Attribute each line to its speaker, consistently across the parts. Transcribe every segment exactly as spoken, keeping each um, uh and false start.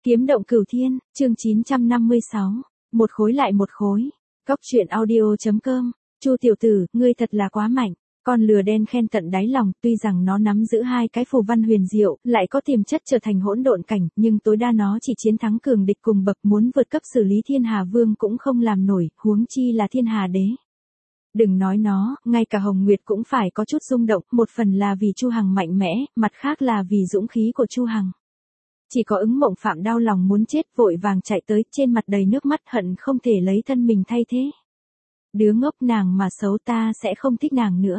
Speaker 1: Kiếm động cửu thiên, chương chín trăm năm mươi sáu. Một khối lại một khối. Cóc truyện audio.com. Chu tiểu tử, ngươi thật là quá mạnh. Con lừa đen khen tận đáy lòng, tuy rằng nó nắm giữ hai cái phù văn huyền diệu, lại có tiềm chất trở thành hỗn độn cảnh, nhưng tối đa nó chỉ chiến thắng cường địch cùng bậc, muốn vượt cấp xử lý Thiên Hà Vương cũng không làm nổi, huống chi là Thiên Hà Đế. Đừng nói nó, ngay cả Hồng Nguyệt cũng phải có chút rung động, một phần là vì Chu Hằng mạnh mẽ, mặt khác là vì dũng khí của Chu Hằng. Chỉ có Ứng Mộng Phạm đau lòng muốn chết, vội vàng chạy tới, trên mặt đầy nước mắt, hận không thể lấy thân mình thay thế. Đứa ngốc, nàng mà xấu ta sẽ không thích nàng nữa.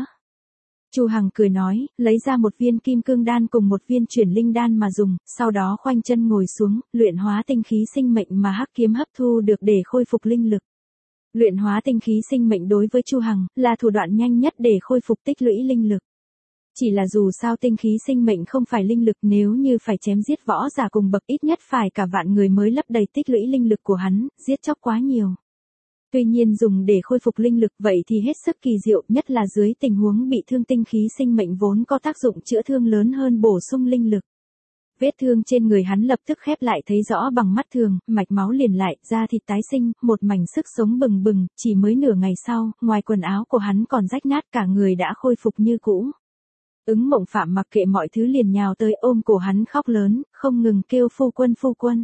Speaker 1: Chu Hằng cười nói, lấy ra một viên kim cương đan cùng một viên chuyển linh đan mà dùng, sau đó khoanh chân ngồi xuống, luyện hóa tinh khí sinh mệnh mà hắc kiếm hấp thu được để khôi phục linh lực. Luyện hóa tinh khí sinh mệnh đối với Chu Hằng là thủ đoạn nhanh nhất để khôi phục tích lũy linh lực. Chỉ là dù sao tinh khí sinh mệnh không phải linh lực, nếu như phải chém giết võ giả cùng bậc ít nhất phải cả vạn người mới lấp đầy tích lũy linh lực của hắn, giết chóc quá nhiều. Tuy nhiên dùng để khôi phục linh lực vậy thì hết sức kỳ diệu, nhất là dưới tình huống bị thương, tinh khí sinh mệnh vốn có tác dụng chữa thương lớn hơn bổ sung linh lực. Vết thương trên người hắn lập tức khép lại, thấy rõ bằng mắt thường, mạch máu liền lại, da thịt tái sinh, một mảnh sức sống bừng bừng, chỉ mới nửa ngày sau, ngoài quần áo của hắn còn rách nát, cả người đã khôi phục như cũ. Ứng Mộng Phạm mặc kệ mọi thứ liền nhào tới ôm cổ hắn khóc lớn, không ngừng kêu phu quân phu quân.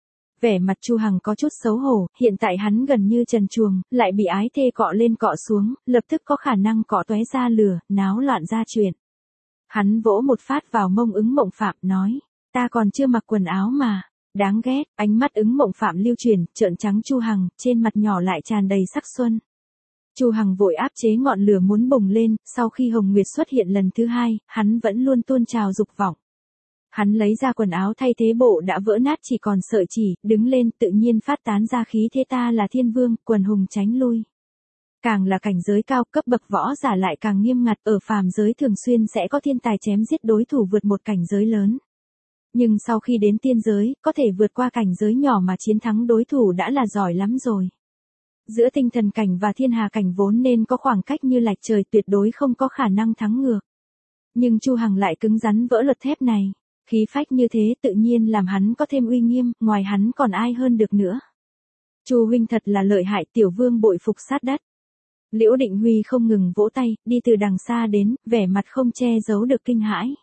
Speaker 1: Vẻ mặt Chu Hằng có chút xấu hổ, hiện tại hắn gần như trần truồng, lại bị ái thê cọ lên cọ xuống, lập tức có khả năng cọ tóe ra lửa, náo loạn ra chuyện. Hắn vỗ một phát vào mông Ứng Mộng Phạm, nói, ta còn chưa mặc quần áo mà, đáng ghét. Ánh mắt Ứng Mộng Phạm lưu chuyển, trợn trắng Chu Hằng, trên mặt nhỏ lại tràn đầy sắc xuân. Chu Hằng vội áp chế ngọn lửa muốn bùng lên, sau khi Hồng Nguyệt xuất hiện lần thứ hai, hắn vẫn luôn tuôn trào dục vọng. Hắn lấy ra quần áo thay thế bộ đã vỡ nát chỉ còn sợi chỉ, đứng lên tự nhiên phát tán ra khí thế ta là thiên vương, quần hùng tránh lui. Càng là cảnh giới cao, cấp bậc võ giả lại càng nghiêm ngặt, ở phàm giới thường xuyên sẽ có thiên tài chém giết đối thủ vượt một cảnh giới lớn. Nhưng sau khi đến tiên giới, có thể vượt qua cảnh giới nhỏ mà chiến thắng đối thủ đã là giỏi lắm rồi. Giữa tinh thần cảnh và thiên hà cảnh vốn nên có khoảng cách như lạch trời, tuyệt đối không có khả năng thắng ngược. Nhưng Chu Hằng lại cứng rắn vỡ luật thép này. Khí phách như thế tự nhiên làm hắn có thêm uy nghiêm, ngoài hắn còn ai hơn được nữa. Chu huynh thật là lợi hại, tiểu vương bội phục sát đất. Liễu Định Huy không ngừng vỗ tay, đi từ đằng xa đến, vẻ mặt không che giấu được kinh hãi.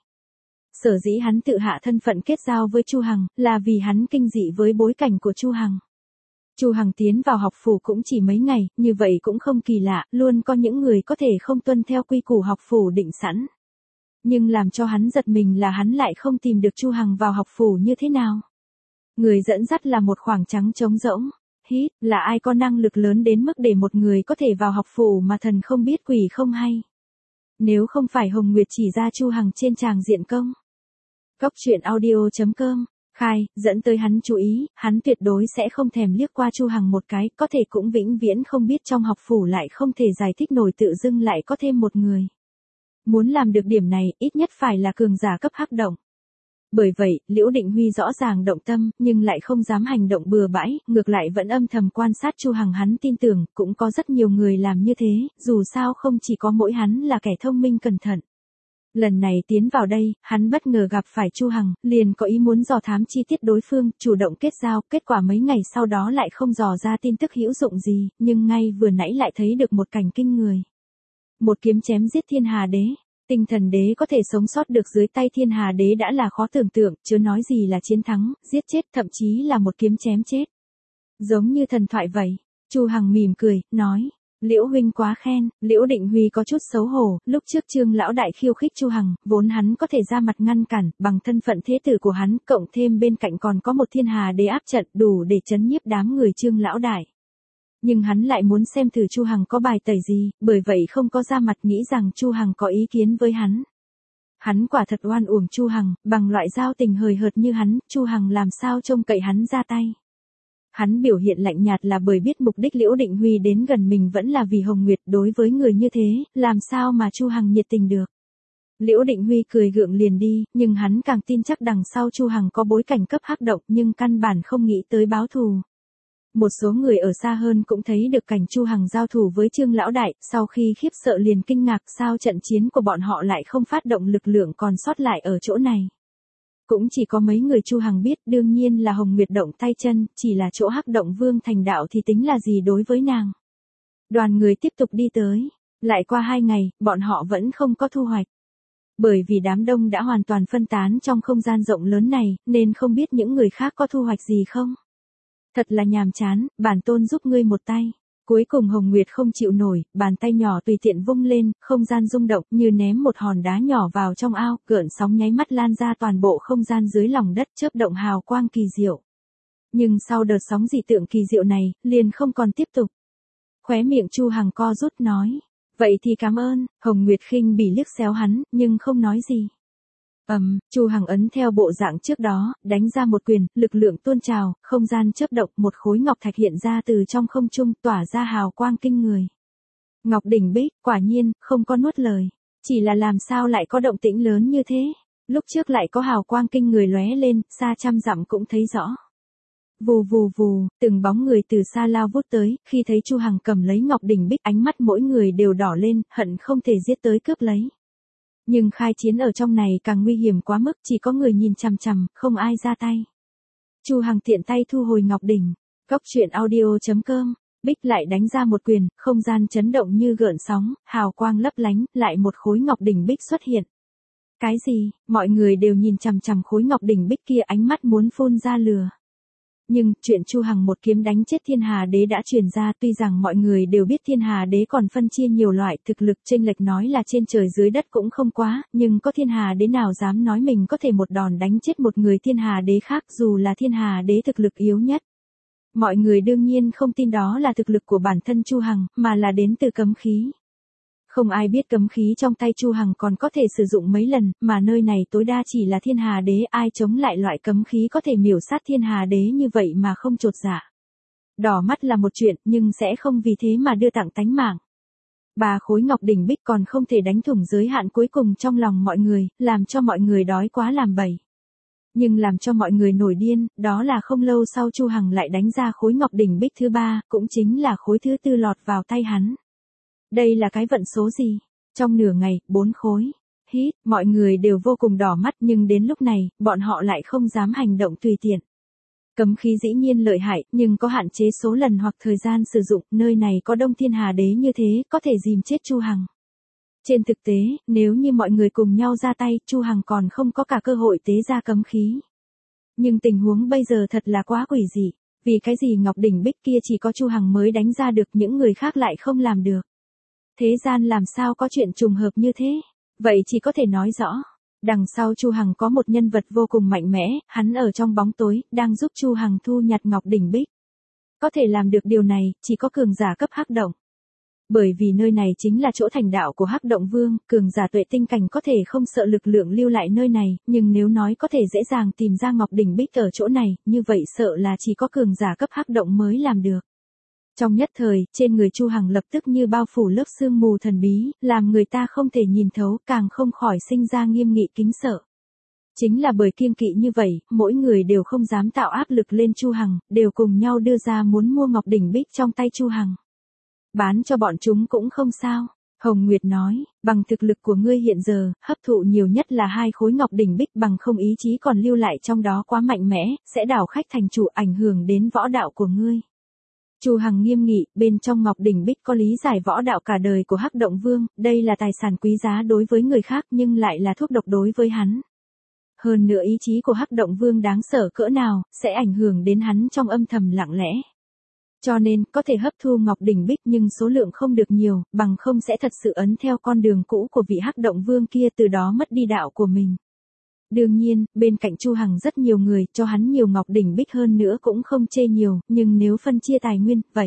Speaker 1: Sở dĩ hắn tự hạ thân phận kết giao với Chu Hằng, là vì hắn kinh dị với bối cảnh của Chu Hằng. Chu Hằng tiến vào học phủ cũng chỉ mấy ngày, như vậy cũng không kỳ lạ, luôn có những người có thể không tuân theo quy củ học phủ định sẵn. Nhưng làm cho hắn giật mình là hắn lại không tìm được Chu Hằng vào học phủ như thế nào. Người dẫn dắt là một khoảng trắng trống rỗng. Hít, là ai có năng lực lớn đến mức để một người có thể vào học phủ mà thần không biết quỷ không hay. Nếu không phải Hồng Nguyệt chỉ ra Chu Hằng trên tràng diện công. Cóc truyện audio.com, khai, dẫn tới hắn chú ý, hắn tuyệt đối sẽ không thèm liếc qua Chu Hằng một cái, có thể cũng vĩnh viễn không biết trong học phủ lại không thể giải thích nổi tự dưng lại có thêm một người. Muốn làm được điểm này, ít nhất phải là cường giả cấp hắc động. Bởi vậy, Liễu Định Huy rõ ràng động tâm, nhưng lại không dám hành động bừa bãi, ngược lại vẫn âm thầm quan sát Chu Hằng. Hắn tin tưởng, cũng có rất nhiều người làm như thế, dù sao không chỉ có mỗi hắn là kẻ thông minh cẩn thận. Lần này tiến vào đây, hắn bất ngờ gặp phải Chu Hằng, liền có ý muốn dò thám chi tiết đối phương, chủ động kết giao, kết quả mấy ngày sau đó lại không dò ra tin tức hữu dụng gì, nhưng ngay vừa nãy lại thấy được một cảnh kinh người. Một kiếm chém giết Thiên Hà Đế. Tinh Thần Đế có thể sống sót được dưới tay Thiên Hà Đế đã là khó tưởng tượng, chứ nói gì là chiến thắng, giết chết, thậm chí là một kiếm chém chết. Giống như thần thoại vậy. Chu Hằng mỉm cười, nói, Liễu huynh quá khen. Liễu Định Huy có chút xấu hổ, lúc trước Trương lão đại khiêu khích Chu Hằng, vốn hắn có thể ra mặt ngăn cản, bằng thân phận thế tử của hắn, cộng thêm bên cạnh còn có một Thiên Hà Đế áp trận, đủ để trấn nhiếp đám người Trương lão đại. Nhưng hắn lại muốn xem thử Chu Hằng có bài tẩy gì, bởi vậy không có ra mặt, nghĩ rằng Chu Hằng có ý kiến với hắn. Hắn quả thật oan uổng Chu Hằng, bằng loại giao tình hời hợt như hắn, Chu Hằng làm sao trông cậy hắn ra tay. Hắn biểu hiện lạnh nhạt là bởi biết mục đích Liễu Định Huy đến gần mình vẫn là vì Hồng Nguyệt, đối với người như thế, làm sao mà Chu Hằng nhiệt tình được. Liễu Định Huy cười gượng liền đi, nhưng hắn càng tin chắc đằng sau Chu Hằng có bối cảnh cấp hắc động, nhưng căn bản không nghĩ tới báo thù. Một số người ở xa hơn cũng thấy được cảnh Chu Hằng giao thủ với Trương lão đại, sau khi khiếp sợ liền kinh ngạc sao trận chiến của bọn họ lại không phát động lực lượng còn sót lại ở chỗ này. Cũng chỉ có mấy người Chu Hằng biết, đương nhiên là Hồng Nguyệt động tay chân, chỉ là chỗ Hắc Động Vương thành đạo thì tính là gì đối với nàng. Đoàn người tiếp tục đi tới, lại qua hai ngày, bọn họ vẫn không có thu hoạch. Bởi vì đám đông đã hoàn toàn phân tán trong không gian rộng lớn này, nên không biết những người khác có thu hoạch gì không. Thật là nhàm chán, bản tôn giúp ngươi một tay. Cuối cùng Hồng Nguyệt không chịu nổi, bàn tay nhỏ tùy tiện vung lên, không gian rung động như ném một hòn đá nhỏ vào trong ao, gợn sóng nháy mắt lan ra toàn bộ không gian dưới lòng đất, chớp động hào quang kỳ diệu. Nhưng sau đợt sóng dị tượng kỳ diệu này, liền không còn tiếp tục. Khóe miệng Chu Hằng co rút nói, vậy thì cảm ơn. Hồng Nguyệt khinh bỉ liếc xéo hắn, nhưng không nói gì. Ầm, um, Chu Hằng ấn theo bộ dạng trước đó, đánh ra một quyền, lực lượng tuôn trào, không gian chớp động, một khối ngọc thạch hiện ra từ trong không trung, tỏa ra hào quang kinh người. Ngọc đỉnh bích, quả nhiên, không có nuốt lời. Chỉ là làm sao lại có động tĩnh lớn như thế? Lúc trước lại có hào quang kinh người lóe lên, xa trăm dặm cũng thấy rõ. Vù vù vù, từng bóng người từ xa lao vút tới, khi thấy Chu Hằng cầm lấy ngọc đỉnh bích, ánh mắt mỗi người đều đỏ lên, hận không thể giết tới cướp lấy. Nhưng khai chiến ở trong này càng nguy hiểm quá mức, chỉ có người nhìn chằm chằm, không ai ra tay. Chu Hằng tiện tay thu hồi ngọc đỉnh. Cốc truyện audio chấm com. Bích lại đánh ra một quyền, không gian chấn động như gợn sóng, hào quang lấp lánh, lại một khối ngọc đỉnh bích xuất hiện. Cái gì? Mọi người đều nhìn chằm chằm khối ngọc đỉnh bích kia, ánh mắt muốn phun ra lửa. Nhưng, chuyện Chu Hằng một kiếm đánh chết Thiên Hà Đế đã truyền ra, tuy rằng mọi người đều biết Thiên Hà Đế còn phân chia nhiều loại, thực lực chênh lệch nói là trên trời dưới đất cũng không quá, nhưng có Thiên Hà Đế nào dám nói mình có thể một đòn đánh chết một người Thiên Hà Đế khác, dù là Thiên Hà Đế thực lực yếu nhất. Mọi người đương nhiên không tin đó là thực lực của bản thân Chu Hằng, mà là đến từ cấm khí. Không ai biết cấm khí trong tay Chu Hằng còn có thể sử dụng mấy lần, mà nơi này tối đa chỉ là Thiên Hà Đế, ai chống lại loại cấm khí có thể miểu sát Thiên Hà Đế như vậy mà không chột dạ. Đỏ mắt là một chuyện, nhưng sẽ không vì thế mà đưa tặng tánh mạng. Ba khối ngọc đỉnh bích còn không thể đánh thủng giới hạn cuối cùng trong lòng mọi người, làm cho mọi người đói quá làm bầy. Nhưng làm cho mọi người nổi điên, đó là không lâu sau Chu Hằng lại đánh ra khối ngọc đỉnh bích thứ ba, cũng chính là khối thứ tư lọt vào tay hắn. Đây là cái vận số gì? Trong nửa ngày, bốn khối. Hít, mọi người đều vô cùng đỏ mắt, nhưng đến lúc này, bọn họ lại không dám hành động tùy tiện. Cấm khí dĩ nhiên lợi hại, nhưng có hạn chế số lần hoặc thời gian sử dụng, nơi này có Đông Thiên Hà Đế như thế, có thể dìm chết Chu Hằng. Trên thực tế, nếu như mọi người cùng nhau ra tay, Chu Hằng còn không có cả cơ hội tế ra cấm khí. Nhưng tình huống bây giờ thật là quá quỷ dị, vì cái gì ngọc đỉnh bích kia chỉ có Chu Hằng mới đánh ra được, những người khác lại không làm được. Thế gian làm sao có chuyện trùng hợp như thế? Vậy chỉ có thể nói rõ, đằng sau Chu Hằng có một nhân vật vô cùng mạnh mẽ, hắn ở trong bóng tối, đang giúp Chu Hằng thu nhặt ngọc đỉnh bích. Có thể làm được điều này, chỉ có cường giả cấp Hắc Động. Bởi vì nơi này chính là chỗ thành đạo của Hắc Động Vương, cường giả tuệ tinh cảnh có thể không sợ lực lượng lưu lại nơi này, nhưng nếu nói có thể dễ dàng tìm ra ngọc đỉnh bích ở chỗ này, như vậy sợ là chỉ có cường giả cấp Hắc Động mới làm được. Trong nhất thời, trên người Chu Hằng lập tức như bao phủ lớp sương mù thần bí, làm người ta không thể nhìn thấu, càng không khỏi sinh ra nghiêm nghị kính sợ. Chính là bởi kiêng kỵ như vậy, mỗi người đều không dám tạo áp lực lên Chu Hằng, đều cùng nhau đưa ra muốn mua ngọc đỉnh bích trong tay Chu Hằng. Bán cho bọn chúng cũng không sao. Hồng Nguyệt nói, bằng thực lực của ngươi hiện giờ, hấp thụ nhiều nhất là hai khối ngọc đỉnh bích, bằng không ý chí còn lưu lại trong đó quá mạnh mẽ, sẽ đảo khách thành chủ, ảnh hưởng đến võ đạo của ngươi. Chu Hằng nghiêm nghị, bên trong ngọc đỉnh bích có lý giải võ đạo cả đời của Hắc Động Vương, đây là tài sản quý giá đối với người khác nhưng lại là thuốc độc đối với hắn. Hơn nữa ý chí của Hắc Động Vương đáng sợ cỡ nào, sẽ ảnh hưởng đến hắn trong âm thầm lặng lẽ. Cho nên, có thể hấp thu ngọc đỉnh bích nhưng số lượng không được nhiều, bằng không sẽ thật sự ấn theo con đường cũ của vị Hắc Động Vương kia, từ đó mất đi đạo của mình. Đương nhiên, bên cạnh Chu Hằng rất nhiều người, cho hắn nhiều ngọc đỉnh bích hơn nữa cũng không chê nhiều, nhưng nếu phân chia tài nguyên, vậy.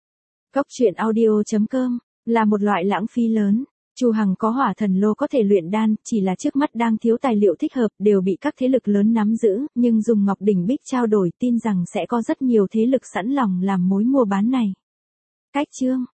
Speaker 1: Cốc truyện audio chấm com, là một loại lãng phí lớn. Chu Hằng có hỏa thần lô có thể luyện đan, chỉ là trước mắt đang thiếu tài liệu thích hợp, đều bị các thế lực lớn nắm giữ, nhưng dùng ngọc đỉnh bích trao đổi, tin rằng sẽ có rất nhiều thế lực sẵn lòng làm mối mua bán này. Cách chương